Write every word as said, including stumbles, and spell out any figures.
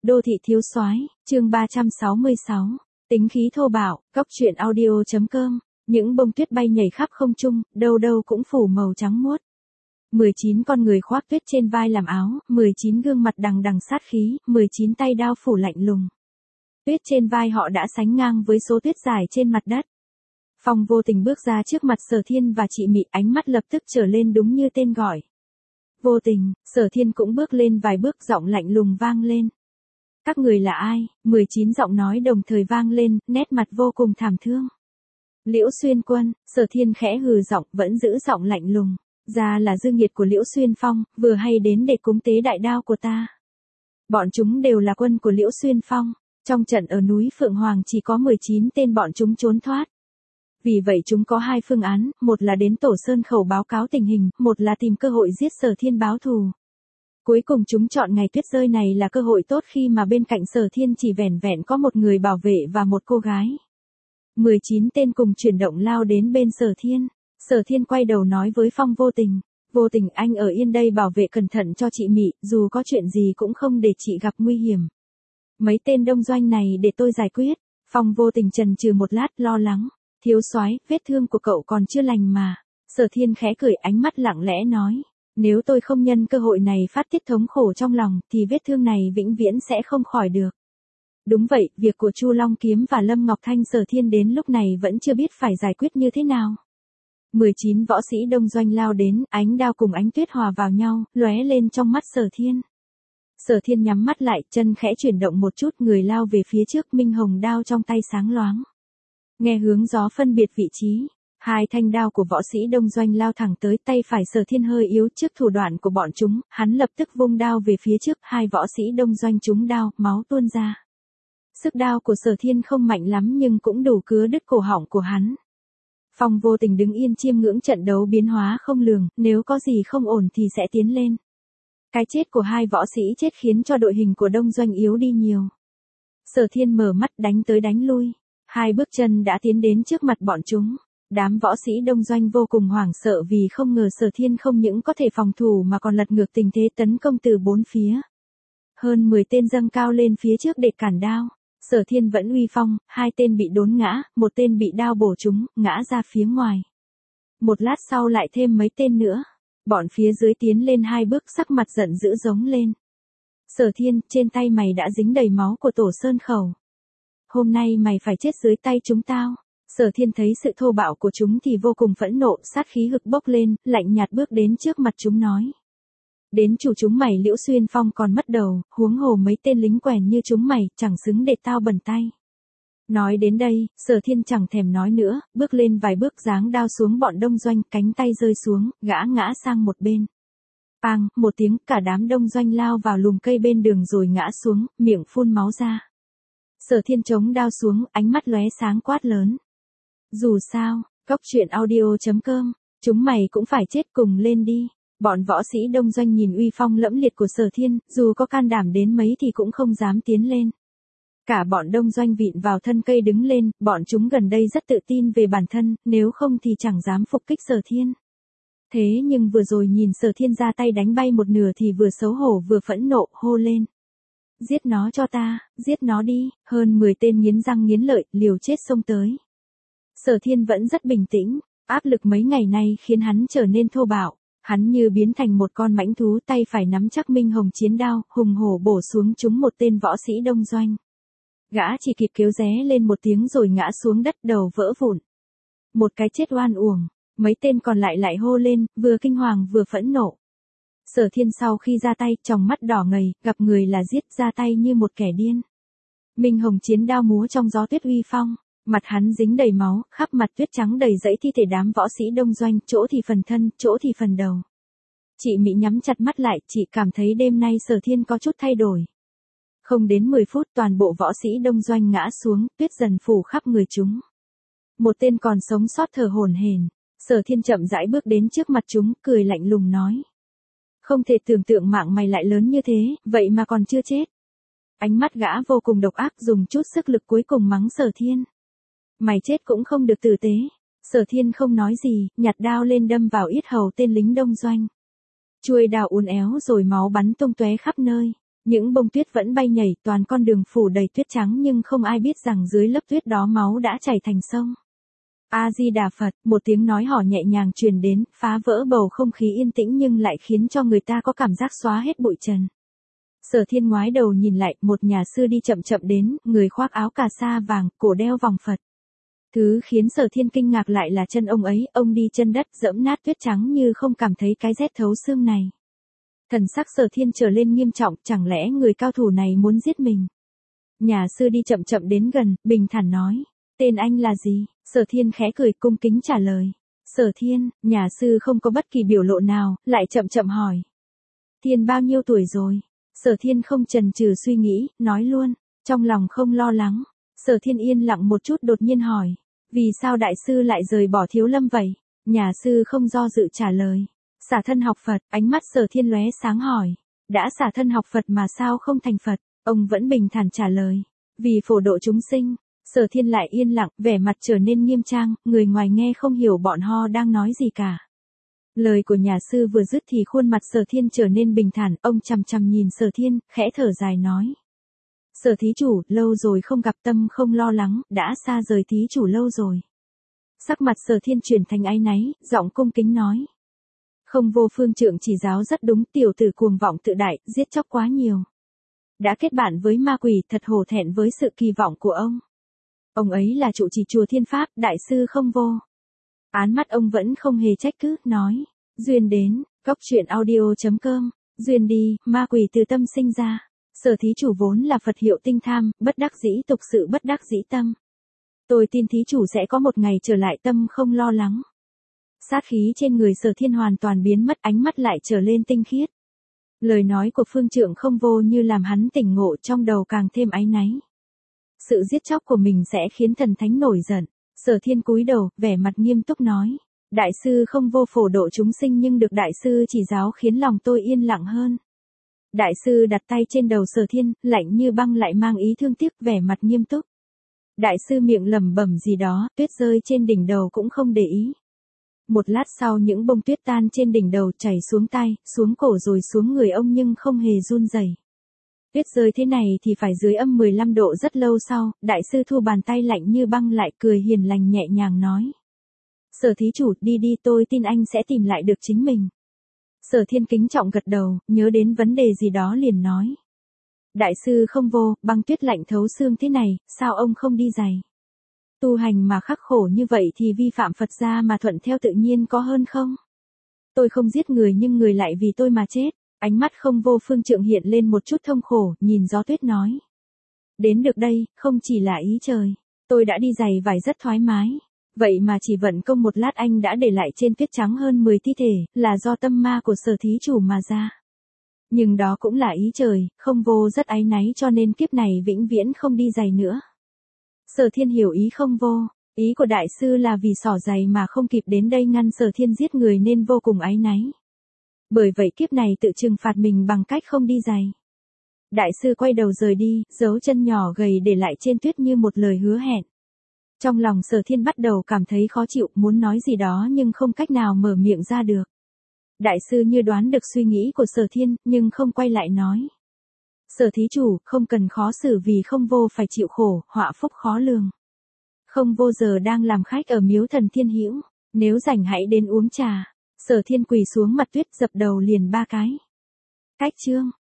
Đô thị thiếu soái, chương ba trăm sáu mươi sáu. Tính khí thô bạo, góc truyện audio.com. Những bông tuyết bay nhảy khắp không trung, đâu đâu cũng phủ màu trắng muốt. mười chín con người khoác tuyết trên vai làm áo, mười chín gương mặt đằng đằng sát khí, mười chín tay đao phủ lạnh lùng. Tuyết trên vai họ đã sánh ngang với số tuyết dài trên mặt đất. Phong vô tình bước ra trước mặt Sở Thiên và chị Mị, ánh mắt lập tức trở lên đúng như tên gọi. Vô tình, Sở Thiên cũng bước lên vài bước, giọng lạnh lùng vang lên. Các người là ai? mười chín giọng nói đồng thời vang lên, nét mặt vô cùng thảm thương. Liễu Xuyên Quân, Sở Thiên khẽ hừ giọng, vẫn giữ giọng lạnh lùng. Ra là dư nghiệt của Liễu Xuyên Phong, vừa hay đến để cúng tế đại đao của ta. Bọn chúng đều là quân của Liễu Xuyên Phong. Trong trận ở núi Phượng Hoàng chỉ có mười chín tên bọn chúng trốn thoát. Vì vậy chúng có hai phương án, một là đến Tổ Sơn Khẩu báo cáo tình hình, một là tìm cơ hội giết Sở Thiên báo thù. Cuối cùng chúng chọn ngày tuyết rơi này là cơ hội tốt khi mà bên cạnh Sở Thiên chỉ vẻn vẹn có một người bảo vệ và một cô gái. mười chín tên cùng chuyển động lao đến bên Sở Thiên. Sở Thiên quay đầu nói với Phong vô tình. Vô tình, anh ở yên đây bảo vệ cẩn thận cho chị Mị, dù có chuyện gì cũng không để chị gặp nguy hiểm. Mấy tên đông doanh này để tôi giải quyết. Phong vô tình chần chừ một lát, lo lắng. Thiếu soái, vết thương của cậu còn chưa lành mà. Sở Thiên khẽ cười, ánh mắt lặng lẽ nói. Nếu tôi không nhân cơ hội này phát tiết thống khổ trong lòng, thì vết thương này vĩnh viễn sẽ không khỏi được. Đúng vậy, việc của Chu Long Kiếm và Lâm Ngọc Thanh Sở Thiên đến lúc này vẫn chưa biết phải giải quyết như thế nào. mười chín võ sĩ đông doanh lao đến, ánh đao cùng ánh tuyết hòa vào nhau, lóe lên trong mắt Sở Thiên. Sở Thiên nhắm mắt lại, chân khẽ chuyển động một chút, người lao về phía trước, minh hồng đao trong tay sáng loáng. Nghe hướng gió phân biệt vị trí, hai thanh đao của võ sĩ đông doanh lao thẳng tới, tay phải Sở Thiên hơi yếu trước thủ đoạn của bọn chúng, hắn lập tức vung đao về phía trước, hai võ sĩ đông doanh trúng đao, máu tuôn ra. Sức đao của Sở Thiên không mạnh lắm nhưng cũng đủ cứa đứt cổ họng của hắn. Phong vô tình đứng yên chiêm ngưỡng trận đấu biến hóa không lường, nếu có gì không ổn thì sẽ tiến lên. Cái chết của hai võ sĩ chết khiến cho đội hình của đông doanh yếu đi nhiều. Sở Thiên mở mắt, đánh tới đánh lui. Hai bước chân đã tiến đến trước mặt bọn chúng. Đám võ sĩ đông doanh vô cùng hoảng sợ vì không ngờ Sở Thiên không những có thể phòng thủ mà còn lật ngược tình thế tấn công từ bốn phía. Hơn mười tên dâng cao lên phía trước để cản đao. Sở Thiên vẫn uy phong, hai tên bị đốn ngã, một tên bị đao bổ trúng, ngã ra phía ngoài. Một lát sau lại thêm mấy tên nữa. Bọn phía dưới tiến lên hai bước, sắc mặt giận dữ giống lên. Sở Thiên, trên tay mày đã dính đầy máu của Tổ Sơn Khẩu. Hôm nay mày phải chết dưới tay chúng tao. Sở Thiên thấy sự thô bạo của chúng thì vô cùng phẫn nộ, sát khí hực bốc lên, lạnh nhạt bước đến trước mặt chúng nói. Đến chủ chúng mày Liễu Xuyên Phong còn mất đầu, huống hồ mấy tên lính quèn như chúng mày, chẳng xứng để tao bẩn tay. Nói đến đây, Sở Thiên chẳng thèm nói nữa, bước lên vài bước giáng đao xuống bọn đông doanh, cánh tay rơi xuống, gã ngã sang một bên. Pang, một tiếng, cả đám đông doanh lao vào lùm cây bên đường rồi ngã xuống, miệng phun máu ra. Sở Thiên chống đao xuống, ánh mắt lóe sáng quát lớn. Dù sao, góc truyện audio.com, chúng mày cũng phải chết cùng lên đi. Bọn võ sĩ đông doanh nhìn uy phong lẫm liệt của Sở Thiên, dù có can đảm đến mấy thì cũng không dám tiến lên. Cả bọn đông doanh vịn vào thân cây đứng lên, bọn chúng gần đây rất tự tin về bản thân, nếu không thì chẳng dám phục kích Sở Thiên. Thế nhưng vừa rồi nhìn Sở Thiên ra tay đánh bay một nửa thì vừa xấu hổ vừa phẫn nộ, hô lên. Giết nó cho ta, giết nó đi, hơn mười tên nghiến răng nghiến lợi, liều chết xông tới. Sở Thiên vẫn rất bình tĩnh, áp lực mấy ngày nay khiến hắn trở nên thô bạo. Hắn như biến thành một con mãnh thú, tay phải nắm chắc minh hồng chiến đao, hùng hổ bổ xuống trúng một tên võ sĩ đông doanh. Gã chỉ kịp kéo ré lên một tiếng rồi ngã xuống đất, đầu vỡ vụn. Một cái chết oan uổng, mấy tên còn lại lại hô lên, vừa kinh hoàng vừa phẫn nộ. Sở Thiên sau khi ra tay, tròng mắt đỏ ngầy, gặp người là giết, ra tay như một kẻ điên. Minh hồng chiến đao múa trong gió tuyết uy phong. Mặt hắn dính đầy máu, khắp mặt tuyết trắng đầy dãy thi thể đám võ sĩ đông doanh, chỗ thì phần thân, chỗ thì phần đầu. Chị Mỹ nhắm chặt mắt lại, chị cảm thấy đêm nay Sở Thiên có chút thay đổi. Không đến mười phút toàn bộ võ sĩ đông doanh ngã xuống, tuyết dần phủ khắp người chúng. Một tên còn sống sót thở hổn hển. Sở Thiên chậm rãi bước đến trước mặt chúng, cười lạnh lùng nói. Không thể tưởng tượng mạng mày lại lớn như thế, vậy mà còn chưa chết. Ánh mắt gã vô cùng độc ác, dùng chút sức lực cuối cùng mắng Sở Thiên. Mày chết cũng không được tử tế. Sở Thiên không nói gì, nhặt đao lên đâm vào yết hầu tên lính đông doanh. Chuôi đao uốn éo rồi máu bắn tung tóe khắp nơi. Những bông tuyết vẫn bay nhảy, toàn con đường phủ đầy tuyết trắng nhưng không ai biết rằng dưới lớp tuyết đó máu đã chảy thành sông. A-di-đà Phật, một tiếng nói hò nhẹ nhàng truyền đến, phá vỡ bầu không khí yên tĩnh nhưng lại khiến cho người ta có cảm giác xóa hết bụi trần. Sở Thiên ngoái đầu nhìn lại, một nhà sư đi chậm chậm đến, người khoác áo cà sa vàng, cổ đeo vòng Phật. Thứ khiến Sở Thiên kinh ngạc lại là chân ông ấy, ông đi chân đất dẫm nát tuyết trắng như không cảm thấy cái rét thấu xương này. Thần sắc Sở Thiên trở lên nghiêm trọng, chẳng lẽ người cao thủ này muốn giết mình? Nhà sư đi chậm chậm đến gần, bình thản nói, tên anh là gì? Sở Thiên khẽ cười cung kính trả lời. Sở Thiên, nhà sư không có bất kỳ biểu lộ nào, lại chậm chậm hỏi. Thiên bao nhiêu tuổi rồi? Sở Thiên không chần chừ suy nghĩ, nói luôn, trong lòng không lo lắng. Sở Thiên yên lặng một chút đột nhiên hỏi, vì sao đại sư lại rời bỏ Thiếu Lâm vậy? Nhà sư không do dự trả lời, xả thân học Phật. Ánh mắt Sở Thiên lóe sáng hỏi, đã xả thân học Phật mà sao không thành Phật? Ông vẫn bình thản trả lời, vì phổ độ chúng sinh. Sở Thiên lại yên lặng, vẻ mặt trở nên nghiêm trang, người ngoài nghe không hiểu bọn họ đang nói gì cả. Lời của nhà sư vừa dứt thì khuôn mặt Sở Thiên trở nên bình thản, ông chằm chằm nhìn Sở Thiên, khẽ thở dài nói. Sở thí chủ, lâu rồi không gặp, tâm không lo lắng, đã xa rời thí chủ lâu rồi. Sắc mặt Sở Thiên chuyển thành áy náy, giọng cung kính nói. Không vô phương trượng chỉ giáo rất đúng, tiểu tử cuồng vọng tự đại, giết chóc quá nhiều. Đã kết bạn với ma quỷ, thật hổ thẹn với sự kỳ vọng của ông. Ông ấy là trụ trì chùa Thiên Pháp, đại sư không vô. Án mắt ông vẫn không hề trách cứ, nói. Duyên đến, góc truyện audio chấm com, duyên đi, ma quỷ từ tâm sinh ra. Sở thí chủ vốn là Phật hiệu tinh tham, bất đắc dĩ tục sự bất đắc dĩ tâm. Tôi tin thí chủ sẽ có một ngày trở lại tâm không lo lắng. Sát khí trên người Sở Thiên hoàn toàn biến mất, ánh mắt lại trở lên tinh khiết. Lời nói của phương trượng không vô như làm hắn tỉnh ngộ, trong đầu càng thêm áy náy. Sự giết chóc của mình sẽ khiến thần thánh nổi giận. Sở Thiên cúi đầu, vẻ mặt nghiêm túc nói. Đại sư không vô phổ độ chúng sinh nhưng được đại sư chỉ giáo khiến lòng tôi yên lặng hơn. Đại sư đặt tay trên đầu Sở Thiên, lạnh như băng lại mang ý thương tiếc, vẻ mặt nghiêm túc. Đại sư miệng lẩm bẩm gì đó, tuyết rơi trên đỉnh đầu cũng không để ý. Một lát sau những bông tuyết tan trên đỉnh đầu chảy xuống tay, xuống cổ rồi xuống người ông nhưng không hề run rẩy. Tuyết rơi thế này thì phải dưới âm mười lăm độ. Rất lâu sau, đại sư thu bàn tay lạnh như băng lại, cười hiền lành nhẹ nhàng nói. Sở thí chủ, đi đi, tôi tin anh sẽ tìm lại được chính mình. Sở Thiên kính trọng gật đầu, nhớ đến vấn đề gì đó liền nói. Đại sư không vô, băng tuyết lạnh thấu xương thế này, sao ông không đi giày? Tu hành mà khắc khổ như vậy thì vi phạm Phật gia mà thuận theo tự nhiên có hơn không? Tôi không giết người nhưng người lại vì tôi mà chết. Ánh mắt không vô phương trượng hiện lên một chút thông khổ, nhìn gió tuyết nói. Đến được đây, không chỉ là ý trời. Tôi đã đi giày vải rất thoải mái. Vậy mà chỉ vận công một lát anh đã để lại trên tuyết trắng hơn mười thi thể, là do tâm ma của Sở thí chủ mà ra. Nhưng đó cũng là ý trời, không vô rất áy náy cho nên kiếp này vĩnh viễn không đi giày nữa. Sở Thiên hiểu ý không vô, ý của đại sư là vì xỏ giày mà không kịp đến đây ngăn Sở Thiên giết người nên vô cùng áy náy. Bởi vậy kiếp này tự trừng phạt mình bằng cách không đi giày. Đại sư quay đầu rời đi, dấu chân nhỏ gầy để lại trên tuyết như một lời hứa hẹn. Trong lòng Sở Thiên bắt đầu cảm thấy khó chịu, muốn nói gì đó nhưng không cách nào mở miệng ra được. Đại sư như đoán được suy nghĩ của Sở Thiên, nhưng không quay lại nói. Sở thí chủ, không cần khó xử vì không vô phải chịu khổ, họa phúc khó lường. Không vô giờ đang làm khách ở miếu thần Thiên Hữu, nếu rảnh hãy đến uống trà. Sở Thiên quỳ xuống mặt tuyết dập đầu liền ba cái. Cách chương.